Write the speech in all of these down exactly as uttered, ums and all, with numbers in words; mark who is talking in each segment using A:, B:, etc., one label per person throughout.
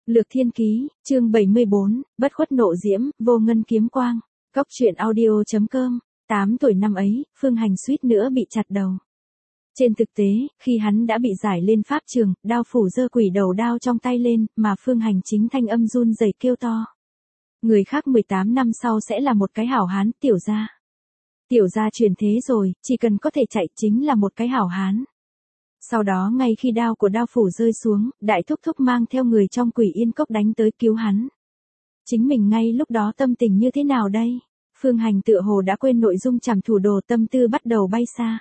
A: Lược Thiên Ký, chương bảy mươi bốn, Bất khuất nộ diễm, vô ngân kiếm quang. Cóc truyện audio chấm com. tám tuổi năm ấy, Phương Hành suýt nữa bị chặt đầu. Trên thực tế, khi hắn đã bị giải lên pháp trường, đao phủ giơ quỷ đầu đao trong tay lên, mà Phương Hành chính thanh âm run rẩy kêu to. Người khác mười tám năm sau sẽ là một cái hảo hán, tiểu gia. Tiểu gia truyền thế rồi, chỉ cần có thể chạy chính là một cái hảo hán. Sau đó ngay khi đao của đao phủ rơi xuống, đại thúc thúc mang theo người trong Quỷ Yên Cốc đánh tới cứu hắn. Chính mình ngay lúc đó tâm tình như thế nào đây? Phương Hành tựa hồ đã quên nội dung Trảm Thủ Đồ, tâm tư bắt đầu bay xa.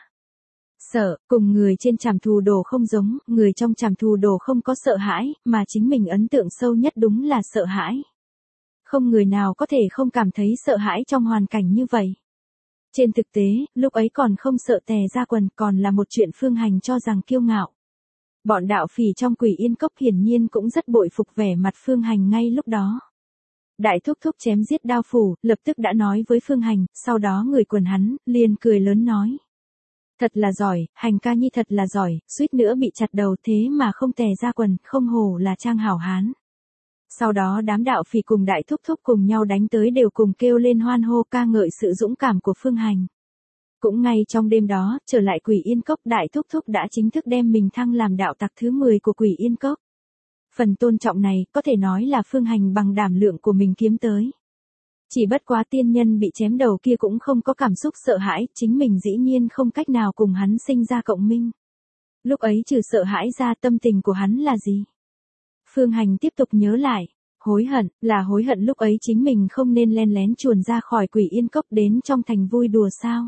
A: Sợ, cùng người trên Trảm Thủ Đồ không giống, người trong Trảm Thủ Đồ không có sợ hãi, mà chính mình ấn tượng sâu nhất đúng là sợ hãi. Không người nào có thể không cảm thấy sợ hãi trong hoàn cảnh như vậy. Trên thực tế, lúc ấy còn không sợ tè ra quần, còn là một chuyện Phương Hành cho rằng kiêu ngạo. Bọn đạo phỉ trong Quỷ Yên Cốc hiển nhiên cũng rất bội phục vẻ mặt Phương Hành ngay lúc đó. Đại thúc thúc chém giết đao phủ, lập tức đã nói với Phương Hành, sau đó người quần hắn, liền cười lớn nói. Thật là giỏi, Hành ca nhi thật là giỏi, suýt nữa bị chặt đầu thế mà không tè ra quần, không hổ là trang hảo hán. Sau đó đám đạo phỉ cùng đại thúc thúc cùng nhau đánh tới đều cùng kêu lên hoan hô ca ngợi sự dũng cảm của Phương Hành. Cũng ngay trong đêm đó, trở lại Quỷ Yên Cốc, đại thúc thúc đã chính thức đem mình thăng làm đạo tặc thứ mười của Quỷ Yên Cốc. Phần tôn trọng này có thể nói là Phương Hành bằng đảm lượng của mình kiếm tới. Chỉ bất quá tiên nhân bị chém đầu kia cũng không có cảm xúc sợ hãi, chính mình dĩ nhiên không cách nào cùng hắn sinh ra cộng minh. Lúc ấy trừ sợ hãi ra, tâm tình của hắn là gì? Phương Hành tiếp tục nhớ lại, hối hận, là hối hận lúc ấy chính mình không nên len lén chuồn ra khỏi Quỷ Yên Cốc đến trong thành vui đùa sao?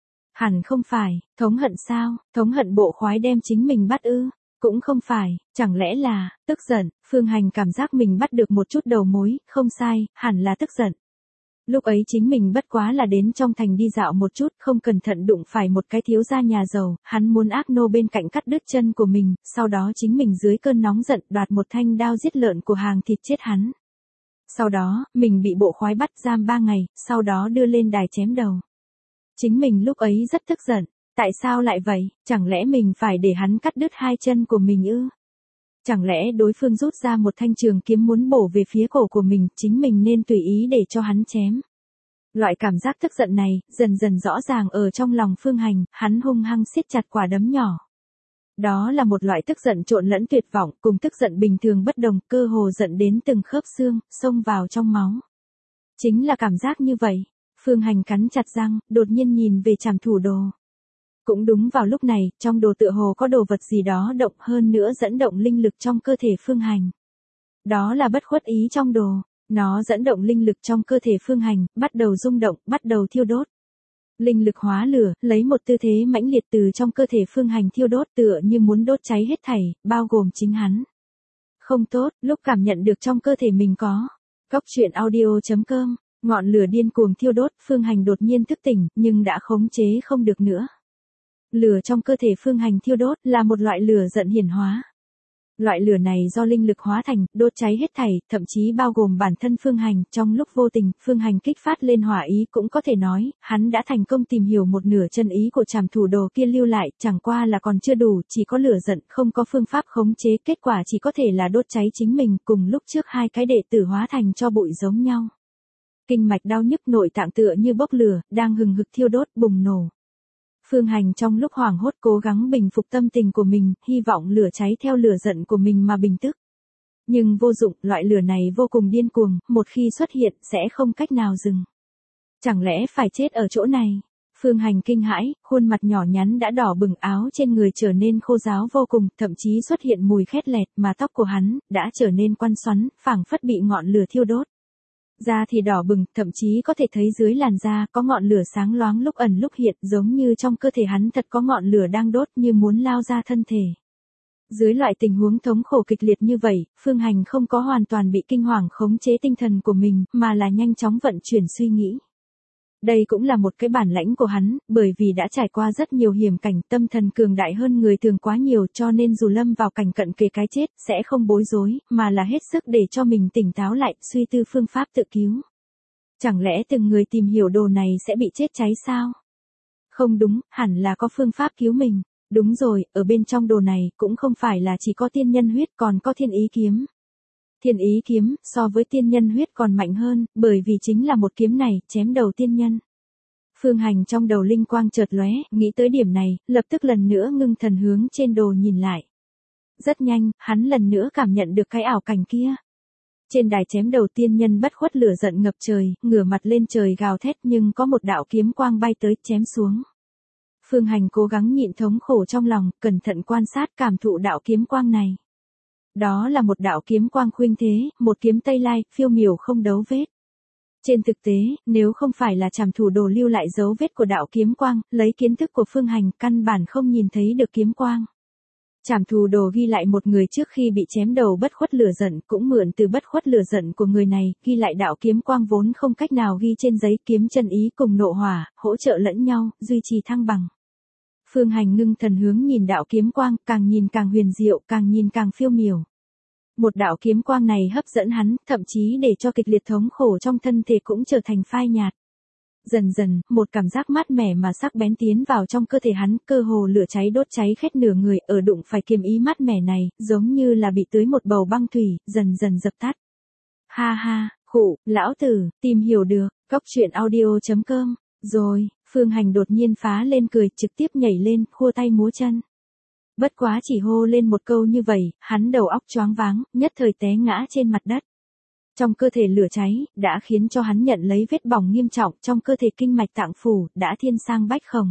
A: Hẳn không phải, thống hận sao, thống hận bộ khoái đem chính mình bắt ư? Cũng không phải, chẳng lẽ là, tức giận. Phương Hành cảm giác mình bắt được một chút đầu mối, không sai, hẳn là tức giận. Lúc ấy chính mình bất quá là đến trong thành đi dạo một chút, không cẩn thận đụng phải một cái thiếu gia nhà giàu, hắn muốn ác nô bên cạnh cắt đứt chân của mình, sau đó chính mình dưới cơn nóng giận đoạt một thanh đao giết lợn của hàng thịt chết hắn. Sau đó, mình bị bộ khoái bắt giam ba ngày, sau đó đưa lên đài chém đầu. Chính mình lúc ấy rất tức giận, tại sao lại vậy, chẳng lẽ mình phải để hắn cắt đứt hai chân của mình ư? Chẳng lẽ đối phương rút ra một thanh trường kiếm muốn bổ về phía cổ của mình, chính mình nên tùy ý để cho hắn chém. Loại cảm giác tức giận này, dần dần rõ ràng ở trong lòng Phương Hành, hắn hung hăng siết chặt quả đấm nhỏ. Đó là một loại tức giận trộn lẫn tuyệt vọng, cùng tức giận bình thường bất đồng, cơ hồ giận đến từng khớp xương, xông vào trong máu. Chính là cảm giác như vậy, Phương Hành cắn chặt răng, đột nhiên nhìn về Trảm Thủ Đồ. Cũng đúng vào lúc này, trong đồ tựa hồ có đồ vật gì đó động, hơn nữa dẫn động linh lực trong cơ thể Phương Hành. Đó là bất khuất ý trong đồ, nó dẫn động linh lực trong cơ thể Phương Hành, bắt đầu rung động, bắt đầu thiêu đốt. Linh lực hóa lửa, lấy một tư thế mãnh liệt từ trong cơ thể Phương Hành thiêu đốt, tựa như muốn đốt cháy hết thảy, bao gồm chính hắn. Không tốt, lúc cảm nhận được trong cơ thể mình có. Cóc truyện audio chấm com, ngọn lửa điên cuồng thiêu đốt, Phương Hành đột nhiên thức tỉnh, nhưng đã khống chế không được nữa. Lửa trong cơ thể Phương Hành thiêu đốt là một loại lửa giận hiển hóa. Loại lửa này do linh lực hóa thành, đốt cháy hết thảy, thậm chí bao gồm bản thân Phương Hành. Trong lúc vô tình, Phương Hành kích phát lên hỏa ý, cũng có thể nói, hắn đã thành công tìm hiểu một nửa chân ý của Trảm Thủ Đồ kia lưu lại, chẳng qua là còn chưa đủ, chỉ có lửa giận, không có phương pháp khống chế, kết quả chỉ có thể là đốt cháy chính mình, cùng lúc trước hai cái đệ tử hóa thành tro bụi giống nhau. Kinh mạch đau nhức, nội tạng tựa như bốc lửa, đang hừng hực thiêu đốt, bùng nổ. Phương Hành trong lúc hoảng hốt cố gắng bình phục tâm tình của mình, hy vọng lửa cháy theo lửa giận của mình mà bình tức. Nhưng vô dụng, loại lửa này vô cùng điên cuồng, một khi xuất hiện sẽ không cách nào dừng. Chẳng lẽ phải chết ở chỗ này? Phương Hành kinh hãi, khuôn mặt nhỏ nhắn đã đỏ bừng, áo trên người trở nên khô ráo vô cùng, thậm chí xuất hiện mùi khét lẹt, mà tóc của hắn đã trở nên quăn xoắn, phảng phất bị ngọn lửa thiêu đốt. Da thì đỏ bừng, thậm chí có thể thấy dưới làn da có ngọn lửa sáng loáng lúc ẩn lúc hiện, giống như trong cơ thể hắn thật có ngọn lửa đang đốt như muốn lao ra thân thể. Dưới loại tình huống thống khổ kịch liệt như vậy, Phương Hành không có hoàn toàn bị kinh hoàng khống chế tinh thần của mình, mà là nhanh chóng vận chuyển suy nghĩ. Đây cũng là một cái bản lãnh của hắn, bởi vì đã trải qua rất nhiều hiểm cảnh, tâm thần cường đại hơn người thường quá nhiều, cho nên dù lâm vào cảnh cận kề cái chết, sẽ không bối rối, mà là hết sức để cho mình tỉnh táo lại, suy tư phương pháp tự cứu. Chẳng lẽ từng người tìm hiểu đồ này sẽ bị chết cháy sao? Không đúng, hẳn là có phương pháp cứu mình. Đúng rồi, ở bên trong đồ này cũng không phải là chỉ có tiên nhân huyết, còn có thiên ý kiếm. Thiên ý kiếm, so với tiên nhân huyết còn mạnh hơn, bởi vì chính là một kiếm này, chém đầu tiên nhân. Phương Hành trong đầu linh quang chợt lóe, nghĩ tới điểm này, lập tức lần nữa ngưng thần hướng trên đồ nhìn lại. Rất nhanh, hắn lần nữa cảm nhận được cái ảo cảnh kia. Trên đài chém đầu tiên nhân bất khuất lửa giận ngập trời, ngửa mặt lên trời gào thét nhưng có một đạo kiếm quang bay tới chém xuống. Phương Hành cố gắng nhịn thống khổ trong lòng, cẩn thận quan sát cảm thụ đạo kiếm quang này. Đó là một đạo kiếm quang khuynh thế, một kiếm tây lai, phiêu miểu không dấu vết. Trên thực tế, nếu không phải là Trảm Thủ Đồ lưu lại dấu vết của đạo kiếm quang, lấy kiến thức của Phương Hành căn bản không nhìn thấy được kiếm quang. Trảm Thủ Đồ ghi lại một người trước khi bị chém đầu bất khuất lửa giận, cũng mượn từ bất khuất lửa giận của người này, ghi lại đạo kiếm quang vốn không cách nào ghi trên giấy, kiếm chân ý cùng nộ hỏa, hỗ trợ lẫn nhau, duy trì thăng bằng. Phương Hành ngưng thần hướng nhìn đạo kiếm quang, càng nhìn càng huyền diệu, càng nhìn càng phiêu miểu. Một đạo kiếm quang này hấp dẫn hắn, thậm chí để cho kịch liệt thống khổ trong thân thể cũng trở thành phai nhạt. Dần dần, một cảm giác mát mẻ mà sắc bén tiến vào trong cơ thể hắn, cơ hồ lửa cháy đốt cháy khét nửa người, ở đụng phải kiếm ý mát mẻ này, giống như là bị tưới một bầu băng thủy, dần dần dập tắt. Ha ha, khụ, lão tử, tìm hiểu được, góc truyện audio chấm com, rồi, Phương Hành đột nhiên phá lên cười, trực tiếp nhảy lên, khua tay múa chân. Bất quá chỉ hô lên một câu như vậy, hắn đầu óc choáng váng, nhất thời té ngã trên mặt đất. Trong cơ thể lửa cháy, đã khiến cho hắn nhận lấy vết bỏng nghiêm trọng, trong cơ thể kinh mạch tạng phủ, đã thiên sang bách khổng.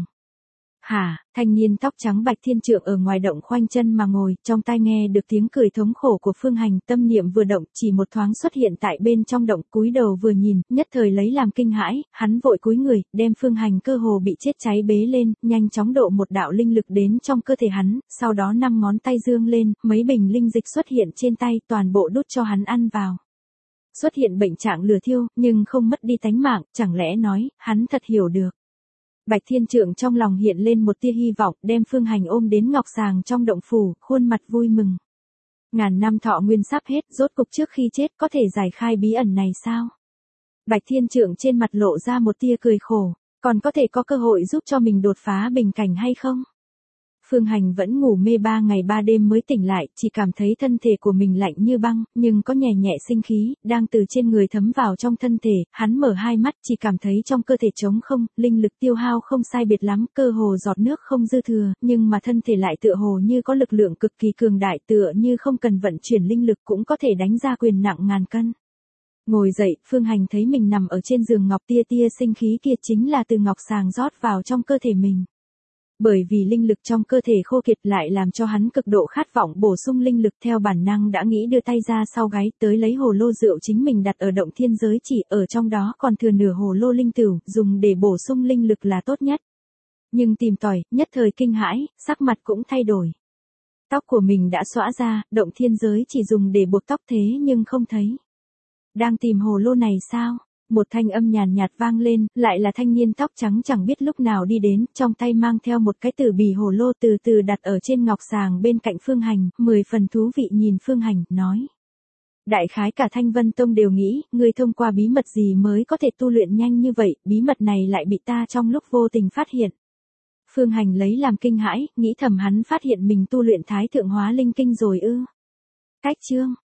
A: Hả, thanh niên tóc trắng Bạch Thiên Trượng ở ngoài động khoanh chân mà ngồi, trong tai nghe được tiếng cười thống khổ của Phương Hành, tâm niệm vừa động, chỉ một thoáng xuất hiện tại bên trong động, cúi đầu vừa nhìn, nhất thời lấy làm kinh hãi, hắn vội cúi người, đem Phương Hành cơ hồ bị chết cháy bế lên, nhanh chóng độ một đạo linh lực đến trong cơ thể hắn, sau đó năm ngón tay dương lên, mấy bình linh dịch xuất hiện trên tay, toàn bộ đút cho hắn ăn vào. Xuất hiện bệnh trạng lửa thiêu, nhưng không mất đi tánh mạng, chẳng lẽ nói, hắn thật hiểu được. Bạch Thiên Trượng trong lòng hiện lên một tia hy vọng, đem Phương Hành ôm đến ngọc sàng trong động phủ, khuôn mặt vui mừng. Ngàn năm thọ nguyên sắp hết, rốt cục trước khi chết có thể giải khai bí ẩn này sao? Bạch Thiên Trượng trên mặt lộ ra một tia cười khổ, còn có thể có cơ hội giúp cho mình đột phá bình cảnh hay không? Phương Hành vẫn ngủ mê ba ngày ba đêm mới tỉnh lại, chỉ cảm thấy thân thể của mình lạnh như băng, nhưng có nhẹ nhẹ sinh khí, đang từ trên người thấm vào trong thân thể, hắn mở hai mắt chỉ cảm thấy trong cơ thể trống không, linh lực tiêu hao không sai biệt lắm, cơ hồ giọt nước không dư thừa, nhưng mà thân thể lại tựa hồ như có lực lượng cực kỳ cường đại, tựa như không cần vận chuyển linh lực cũng có thể đánh ra quyền nặng ngàn cân. Ngồi dậy, Phương Hành thấy mình nằm ở trên giường ngọc, tia tia sinh khí kia chính là từ ngọc sàng rót vào trong cơ thể mình. Bởi vì linh lực trong cơ thể khô kiệt lại làm cho hắn cực độ khát vọng bổ sung linh lực, theo bản năng đã nghĩ đưa tay ra sau gáy tới lấy hồ lô rượu chính mình đặt ở động thiên giới, chỉ ở trong đó còn thừa nửa hồ lô linh tửu, dùng để bổ sung linh lực là tốt nhất. Nhưng tìm tòi, nhất thời kinh hãi, sắc mặt cũng thay đổi. Tóc của mình đã xõa ra, động thiên giới chỉ dùng để buộc tóc thế nhưng không thấy. Đang tìm hồ lô này sao? Một thanh âm nhàn nhạt vang lên, lại là thanh niên tóc trắng chẳng biết lúc nào đi đến, trong tay mang theo một cái tử bì hồ lô từ từ đặt ở trên ngọc sàng bên cạnh Phương Hành, mười phần thú vị nhìn Phương Hành, nói. Đại khái cả Thanh Vân Tông đều nghĩ, ngươi thông qua bí mật gì mới có thể tu luyện nhanh như vậy, bí mật này lại bị ta trong lúc vô tình phát hiện. Phương Hành lấy làm kinh hãi, nghĩ thầm hắn phát hiện mình tu luyện Thái Thượng Hóa Linh Kinh rồi ư. Cách chương.